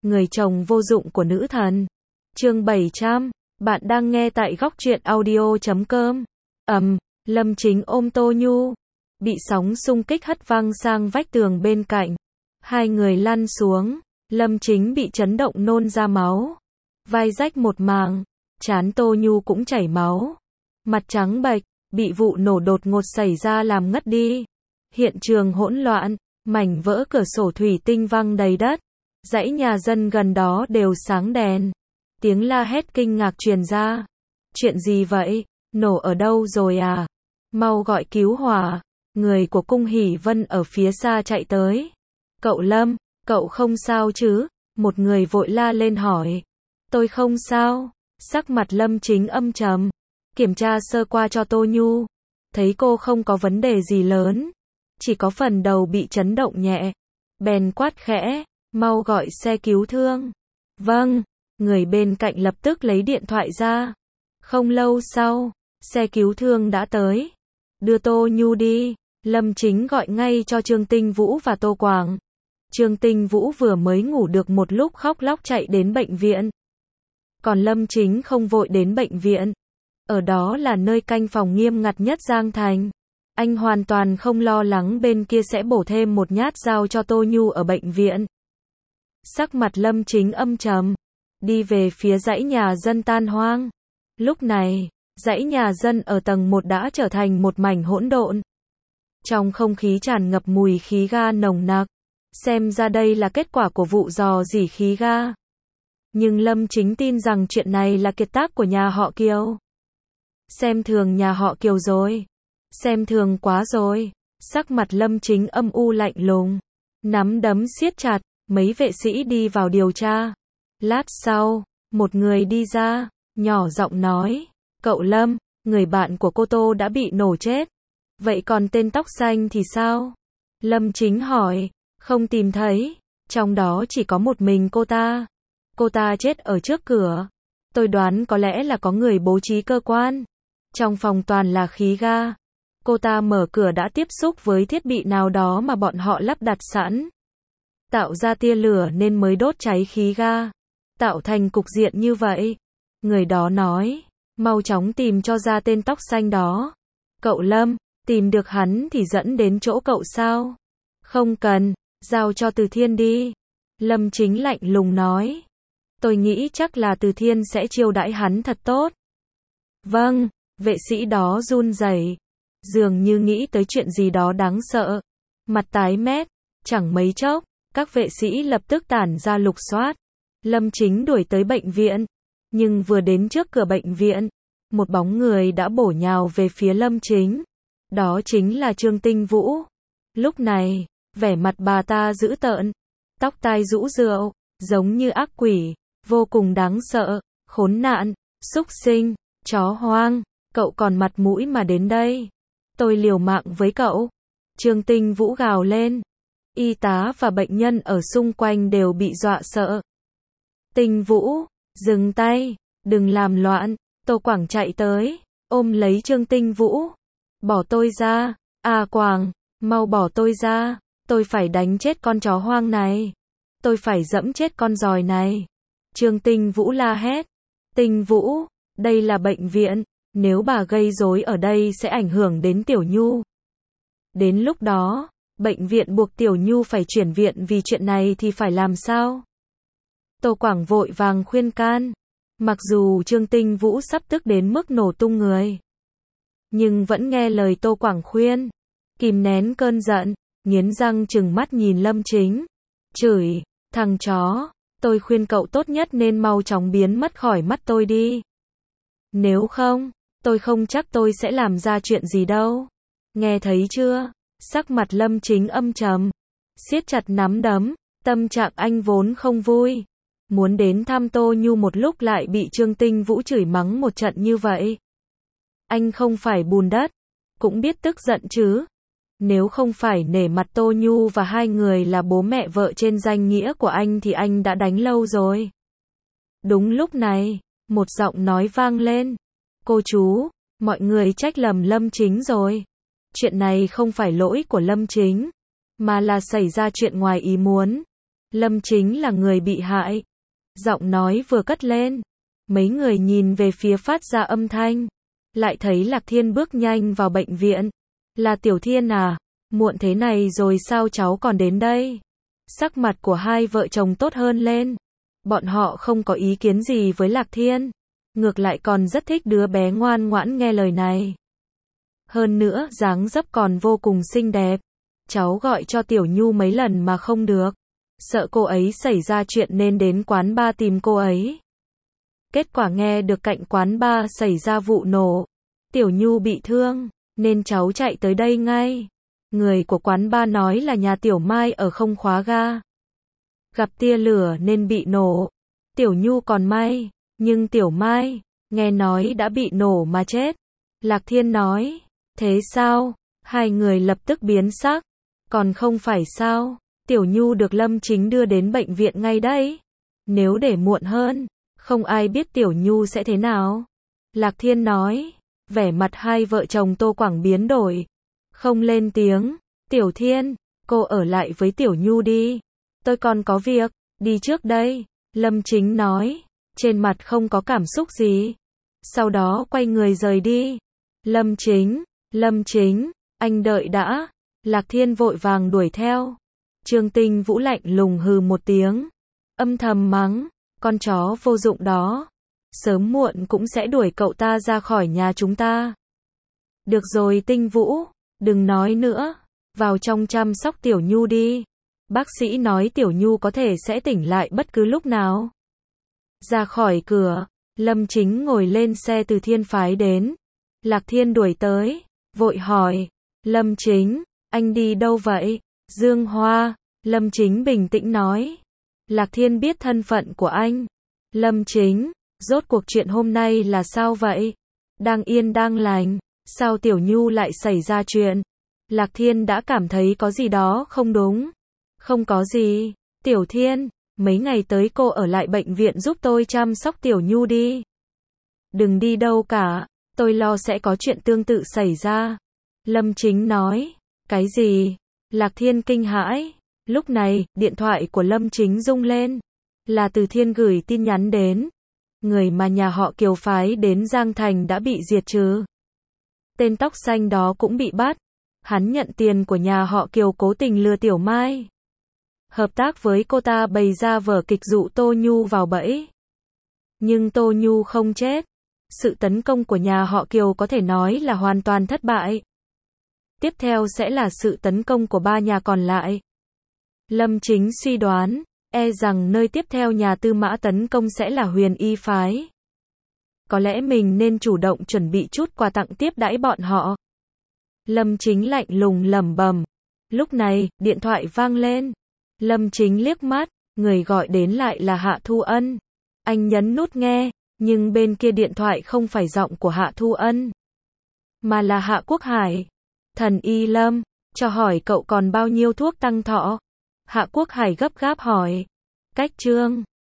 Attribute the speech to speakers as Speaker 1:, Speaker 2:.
Speaker 1: người chồng vô dụng của nữ thần. Chương 700, bạn đang nghe tại góc truyện audio.com. Lâm Chính ôm Tô Nhu, bị sóng xung kích hất văng sang vách tường bên cạnh. Hai người lăn xuống, Lâm Chính bị chấn động nôn ra máu. Vai rách một mảng, trán Tô Nhu cũng chảy máu. Mặt trắng bệch, bị vụ nổ đột ngột xảy ra làm ngất đi. Hiện trường hỗn loạn, mảnh vỡ cửa sổ thủy tinh văng đầy đất. Dãy nhà dân gần đó đều sáng đèn. Tiếng la hét kinh ngạc truyền ra. Chuyện gì vậy? Nổ ở đâu rồi à? Mau gọi cứu hỏa. Người của Cung Hỷ Vân ở phía xa chạy tới. Cậu Lâm, cậu không sao chứ? Một người vội la lên hỏi. Tôi không sao. Sắc mặt Lâm Chính âm trầm. Kiểm tra sơ qua cho Tô Nhu. Thấy cô không có vấn đề gì lớn. Chỉ có phần đầu bị chấn động nhẹ. Bèn quát khẽ. Mau gọi xe cứu thương. Vâng. Người bên cạnh lập tức lấy điện thoại ra. Không lâu sau, xe cứu thương đã tới. Đưa Tô Nhu đi. Lâm Chính gọi ngay cho Trương Tinh Vũ và Tô Quảng. Trương Tinh Vũ vừa mới ngủ được một lúc khóc lóc chạy đến bệnh viện. Còn Lâm Chính không vội đến bệnh viện. Ở đó là nơi canh phòng nghiêm ngặt nhất Giang Thành. Anh hoàn toàn không lo lắng bên kia sẽ bổ thêm một nhát dao cho Tô Nhu ở bệnh viện. Sắc mặt Lâm Chính âm trầm. Đi về phía dãy nhà dân tan hoang. Lúc này, dãy nhà dân ở tầng 1 đã trở thành một mảnh hỗn độn. Trong không khí tràn ngập mùi khí ga nồng nặc. Xem ra đây là kết quả của vụ rò rỉ khí ga. Nhưng Lâm Chính tin rằng chuyện này là kiệt tác của nhà họ Kiều. Xem thường nhà họ Kiều rồi. Xem thường quá rồi. Sắc mặt Lâm Chính âm u lạnh lùng. Nắm đấm siết chặt, mấy vệ sĩ đi vào điều tra. Lát sau, một người đi ra, nhỏ giọng nói. Cậu Lâm, người bạn của cô Tô đã bị nổ chết. Vậy còn tên tóc xanh thì sao? Lâm Chính hỏi. Không tìm thấy. Trong đó chỉ có một mình cô ta. Cô ta chết ở trước cửa. Tôi đoán có lẽ là có người bố trí cơ quan. Trong phòng toàn là khí ga. Cô ta mở cửa đã tiếp xúc với thiết bị nào đó mà bọn họ lắp đặt sẵn. Tạo ra tia lửa nên mới đốt cháy khí ga. Tạo thành cục diện như vậy. Người đó nói. Mau chóng tìm cho ra tên tóc xanh đó. Cậu Lâm, tìm được hắn thì dẫn đến chỗ cậu sao? Không cần, giao cho Từ Thiên đi. Lâm Chính lạnh lùng nói. Tôi nghĩ chắc là Từ Thiên sẽ chiêu đãi hắn thật tốt. Vâng, vệ sĩ đó run rẩy, dường như nghĩ tới chuyện gì đó đáng sợ. Mặt tái mét, chẳng mấy chốc, các vệ sĩ lập tức tản ra lục soát. Lâm Chính đuổi tới bệnh viện, nhưng vừa đến trước cửa bệnh viện, một bóng người đã bổ nhào về phía Lâm Chính. Đó chính là Trương Tinh Vũ. Lúc này, vẻ mặt bà ta dữ tợn, tóc tai rũ rượi, giống như ác quỷ, vô cùng đáng sợ. Khốn nạn, súc sinh, chó hoang, cậu còn mặt mũi mà đến đây. Tôi liều mạng với cậu. Trương Tinh Vũ gào lên. Y tá và bệnh nhân ở xung quanh đều bị dọa sợ. Tinh Vũ, dừng tay, đừng làm loạn. Tô Quảng chạy tới, ôm lấy Trương Tinh Vũ. Bỏ tôi ra, Quảng, mau bỏ tôi ra. Tôi phải đánh chết con chó hoang này. Tôi phải dẫm chết con giòi này. Trương Tinh Vũ la hét. Tinh Vũ, đây là bệnh viện. Nếu bà gây rối ở đây sẽ ảnh hưởng đến Tiểu Nhu. Đến lúc đó, bệnh viện buộc Tiểu Nhu phải chuyển viện vì chuyện này thì phải làm sao? Tô Quảng vội vàng khuyên can. Mặc dù Trương Tinh Vũ sắp tức đến mức nổ tung người, nhưng vẫn nghe lời Tô Quảng khuyên. Kìm nén cơn giận, nghiến răng trừng mắt nhìn Lâm Chính. Chửi, thằng chó, tôi khuyên cậu tốt nhất nên mau chóng biến mất khỏi mắt tôi đi. Nếu không, tôi không chắc tôi sẽ làm ra chuyện gì đâu. Nghe thấy chưa? Sắc mặt Lâm Chính âm trầm, siết chặt nắm đấm, tâm trạng anh vốn không vui. Muốn đến thăm Tô Nhu một lúc lại bị Trương Tinh Vũ chửi mắng một trận như vậy. Anh không phải bùn đất, cũng biết tức giận chứ. Nếu không phải nể mặt Tô Nhu và hai người là bố mẹ vợ trên danh nghĩa của anh thì anh đã đánh lâu rồi. Đúng lúc này, một giọng nói vang lên. Cô chú, mọi người trách lầm Lâm Chính rồi. Chuyện này không phải lỗi của Lâm Chính, mà là xảy ra chuyện ngoài ý muốn. Lâm Chính là người bị hại. Giọng nói vừa cất lên, mấy người nhìn về phía phát ra âm thanh, lại thấy Lạc Thiên bước nhanh vào bệnh viện. Là Tiểu Thiên à? Muộn thế này rồi sao cháu còn đến đây? Sắc mặt của hai vợ chồng tốt hơn lên. Bọn họ không có ý kiến gì với Lạc Thiên, ngược lại còn rất thích đứa bé ngoan ngoãn nghe lời này. Hơn nữa, dáng dấp còn vô cùng xinh đẹp. Cháu gọi cho Tiểu Nhu mấy lần mà không được. Sợ cô ấy xảy ra chuyện nên đến quán bar tìm cô ấy. Kết quả nghe được cạnh quán bar xảy ra vụ nổ. Tiểu Nhu bị thương, nên cháu chạy tới đây ngay. Người của quán bar nói là nhà Tiểu Mai ở không khóa ga. Gặp tia lửa nên bị nổ. Tiểu Nhu còn may, nhưng Tiểu Mai, nghe nói đã bị nổ mà chết. Lạc Thiên nói, thế sao? Hai người lập tức biến sắc. Còn không phải sao? Tiểu Nhu được Lâm Chính đưa đến bệnh viện ngay đấy. Nếu để muộn hơn, không ai biết Tiểu Nhu sẽ thế nào. Lạc Thiên nói, vẻ mặt hai vợ chồng Tô Quảng biến đổi. Không lên tiếng. Tiểu Thiên, cô ở lại với Tiểu Nhu đi. Tôi còn có việc, đi trước đây. Lâm Chính nói, trên mặt không có cảm xúc gì. Sau đó quay người rời đi. Lâm Chính, anh đợi đã. Lạc Thiên vội vàng đuổi theo. Trương Tinh Vũ lạnh lùng hừ một tiếng, âm thầm mắng, con chó vô dụng đó. Sớm muộn cũng sẽ đuổi cậu ta ra khỏi nhà chúng ta. Được rồi Tinh Vũ, đừng nói nữa. Vào trong chăm sóc Tiểu Nhu đi. Bác sĩ nói Tiểu Nhu có thể sẽ tỉnh lại bất cứ lúc nào. Ra khỏi cửa, Lâm Chính ngồi lên xe từ Thiên phái đến. Lạc Thiên đuổi tới, vội hỏi, Lâm Chính, anh đi đâu vậy? Dương Hoa, Lâm Chính bình tĩnh nói. Lạc Thiên biết thân phận của anh. Lâm Chính, rốt cuộc chuyện hôm nay là sao vậy? Đang yên đang lành, sao Tiểu Nhu lại xảy ra chuyện? Lạc Thiên đã cảm thấy có gì đó không đúng. Không có gì, Tiểu Thiên, mấy ngày tới cô ở lại bệnh viện giúp tôi chăm sóc Tiểu Nhu đi. Đừng đi đâu cả, tôi lo sẽ có chuyện tương tự xảy ra. Lâm Chính nói, cái gì? Lạc Thiên kinh hãi. Lúc này, điện thoại của Lâm Chính rung lên. Là Từ Thiên gửi tin nhắn đến. Người mà nhà họ Kiều phái đến Giang Thành đã bị diệt trừ. Tên tóc xanh đó cũng bị bắt. Hắn nhận tiền của nhà họ Kiều cố tình lừa Tiểu Mai. Hợp tác với cô ta bày ra vở kịch dụ Tô Nhu vào bẫy. Nhưng Tô Nhu không chết. Sự tấn công của nhà họ Kiều có thể nói là hoàn toàn thất bại. Tiếp theo sẽ là sự tấn công của ba nhà còn lại. Lâm Chính suy đoán, e rằng nơi tiếp theo nhà Tư Mã tấn công sẽ là Huyền Y phái. Có lẽ mình nên chủ động chuẩn bị chút quà tặng tiếp đãi bọn họ. Lâm Chính lạnh lùng lẩm bẩm. Lúc này, điện thoại vang lên. Lâm Chính liếc mắt, người gọi đến lại là Hạ Thu Ân. Anh nhấn nút nghe, nhưng bên kia điện thoại không phải giọng của Hạ Thu Ân, mà là Hạ Quốc Hải. Thần Y Lâm, cho hỏi cậu còn bao nhiêu thuốc tăng thọ? Hạ Quốc Hải gấp gáp hỏi. Cách Trương